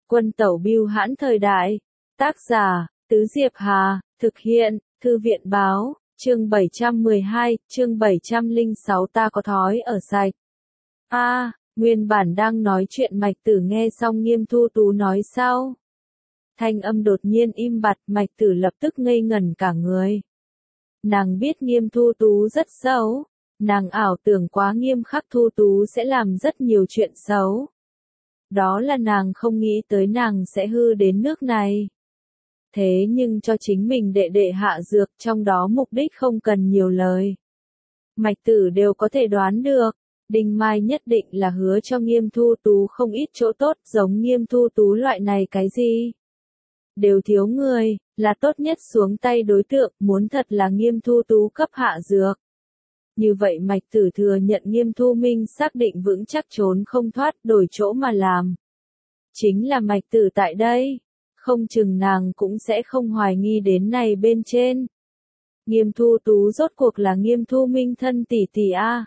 Quân tẩu bưu hãn thời đại. Tác giả, Tứ Diệp Hà, thực hiện, Thư viện báo, chương 712, chương 706 ta có thói ở sạch. Nguyên bản đang nói chuyện Mạch Tử nghe xong Nghiêm Thu Tú nói sau. Thanh âm đột nhiên im bặt, Mạch Tử lập tức ngây ngẩn cả người. Nàng biết Nghiêm Thu Tú rất xấu, nàng ảo tưởng quá nghiêm khắc Thu Tú sẽ làm rất nhiều chuyện xấu. Đó là nàng không nghĩ tới nàng sẽ hư đến nước này. Thế nhưng cho chính mình đệ đệ hạ dược, trong đó mục đích không cần nhiều lời. Mạch Tử đều có thể đoán được, Đinh Mai nhất định là hứa cho Nghiêm Thu Tú không ít chỗ tốt, giống Nghiêm Thu Tú loại này cái gì đều thiếu người, là tốt nhất xuống tay đối tượng, muốn thật là Nghiêm Thu Tú cấp hạ dược. Như vậy Mạch Tử thừa nhận Nghiêm Thu Minh xác định vững chắc trốn không thoát, đổi chỗ mà làm. Chính là Mạch Tử tại đây, không chừng nàng cũng sẽ không hoài nghi đến này bên trên. Nghiêm Thu Tú rốt cuộc là Nghiêm Thu Minh thân tỷ tỷ a.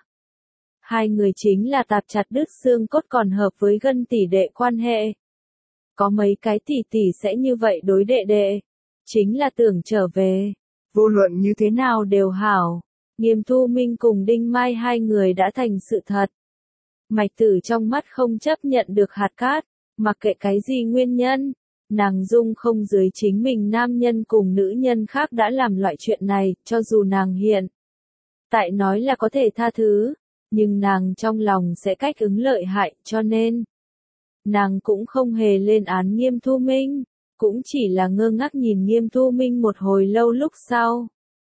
Hai người chính là tạp chặt đứt xương cốt còn hợp với gân tỷ đệ quan hệ. Có mấy cái tỷ tỷ sẽ như vậy đối đệ đệ, chính là tưởng trở về. Vô luận như thế nào đều hảo. Nghiêm Thu Minh cùng Đinh Mai hai người đã thành sự thật. Mạch Tử trong mắt không chấp nhận được hạt cát, mặc kệ cái gì nguyên nhân, nàng dung không dưới chính mình nam nhân cùng nữ nhân khác đã làm loại chuyện này, cho dù nàng hiện tại nói là có thể tha thứ, nhưng nàng trong lòng sẽ cách ứng lợi hại, cho nên nàng cũng không hề lên án Nghiêm Thu Minh, cũng chỉ là ngơ ngác nhìn Nghiêm Thu Minh một hồi lâu lúc sau.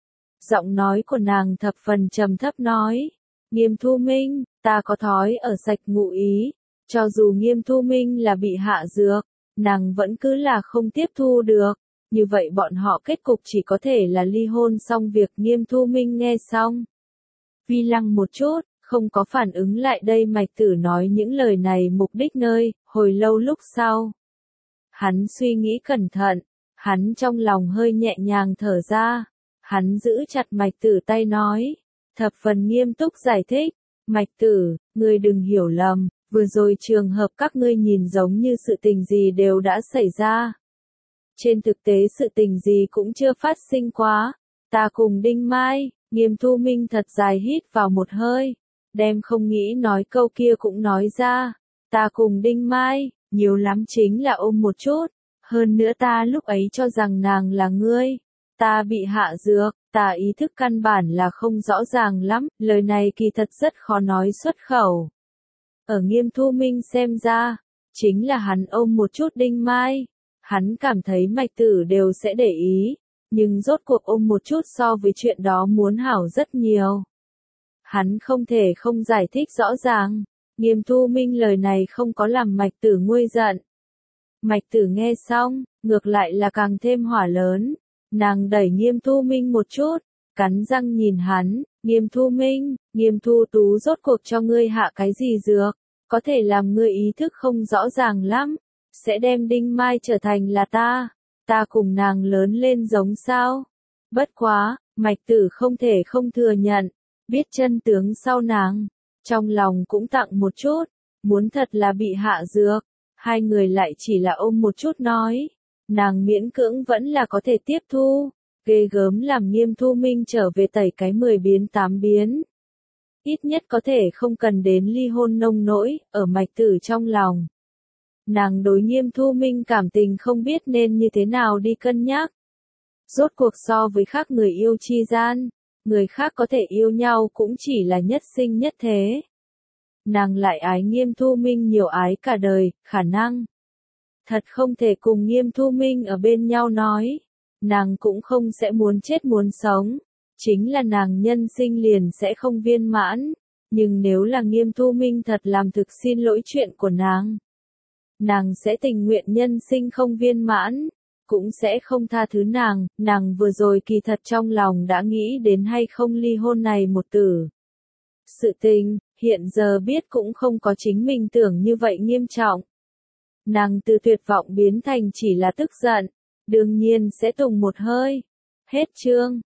Giọng nói của nàng thập phần trầm thấp nói, Nghiêm Thu Minh, ta có thói ở sạch ngụ ý, cho dù Nghiêm Thu Minh là bị hạ dược, nàng vẫn cứ là không tiếp thu được, như vậy bọn họ kết cục chỉ có thể là ly hôn. Xong việc Nghiêm Thu Minh nghe xong, vi lăng một chút, không có phản ứng lại đây. Mạch Tử nói những lời này mục đích nơi, hồi lâu lúc sau. Hắn suy nghĩ cẩn thận, hắn trong lòng hơi nhẹ nhàng thở ra, hắn giữ chặt Mạch Tử tay nói, thập phần nghiêm túc giải thích, Mạch Tử, ngươi đừng hiểu lầm, vừa rồi trường hợp các ngươi nhìn giống như sự tình gì đều đã xảy ra. Trên thực tế sự tình gì cũng chưa phát sinh quá, ta cùng Đinh Mai. Nghiêm Thu Minh thật dài hít vào một hơi, đem không nghĩ nói câu kia cũng nói ra, ta cùng Đinh Mai, nhiều lắm chính là ôm một chút, hơn nữa ta lúc ấy cho rằng nàng là ngươi, ta bị hạ dược, ta ý thức căn bản là không rõ ràng lắm, lời này kỳ thật rất khó nói xuất khẩu. Ở Nghiêm Thu Minh xem ra, chính là hắn ôm một chút Đinh Mai, hắn cảm thấy Mạch Tử đều sẽ để ý, nhưng rốt cuộc ôm một chút so với chuyện đó muốn hảo rất nhiều. Hắn không thể không giải thích rõ ràng, Nghiêm Thu Minh lời này không có làm Mạch Tử nguôi giận. Mạch Tử nghe xong, ngược lại là càng thêm hỏa lớn, nàng đẩy Nghiêm Thu Minh một chút, cắn răng nhìn hắn, Nghiêm Thu Minh, Nghiêm Thu Tú rốt cuộc cho ngươi hạ cái gì dược, có thể làm ngươi ý thức không rõ ràng lắm, sẽ đem Đinh Mai trở thành là ta cùng nàng lớn lên giống sao. Bất quá, Mạch Tử không thể không thừa nhận, biết chân tướng sau nàng, trong lòng cũng tặng một chút, muốn thật là bị hạ dược, hai người lại chỉ là ôm một chút nói, nàng miễn cưỡng vẫn là có thể tiếp thu, ghê gớm làm Nghiêm Thu Minh trở về tẩy cái 10 biến 8 biến. Ít nhất có thể không cần đến ly hôn nông nỗi, ở Mạch Tử trong lòng. Nàng đối Nghiêm Thu Minh cảm tình không biết nên như thế nào đi cân nhắc. Rốt cuộc so với khác người yêu chi gian, người khác có thể yêu nhau cũng chỉ là nhất sinh nhất thế. Nàng lại ái Nghiêm Thu Minh nhiều ái cả đời, khả năng thật không thể cùng Nghiêm Thu Minh ở bên nhau nói, nàng cũng không sẽ muốn chết muốn sống, chính là nàng nhân sinh liền sẽ không viên mãn, nhưng nếu là Nghiêm Thu Minh thật làm thực xin lỗi chuyện của nàng sẽ tình nguyện nhân sinh không viên mãn, cũng sẽ không tha thứ nàng vừa rồi kỳ thật trong lòng đã nghĩ đến hay không ly hôn này một tử. Sự tình, hiện giờ biết cũng không có chính mình tưởng như vậy nghiêm trọng. Nàng từ tuyệt vọng biến thành chỉ là tức giận, đương nhiên sẽ tùng một hơi. Hết chương.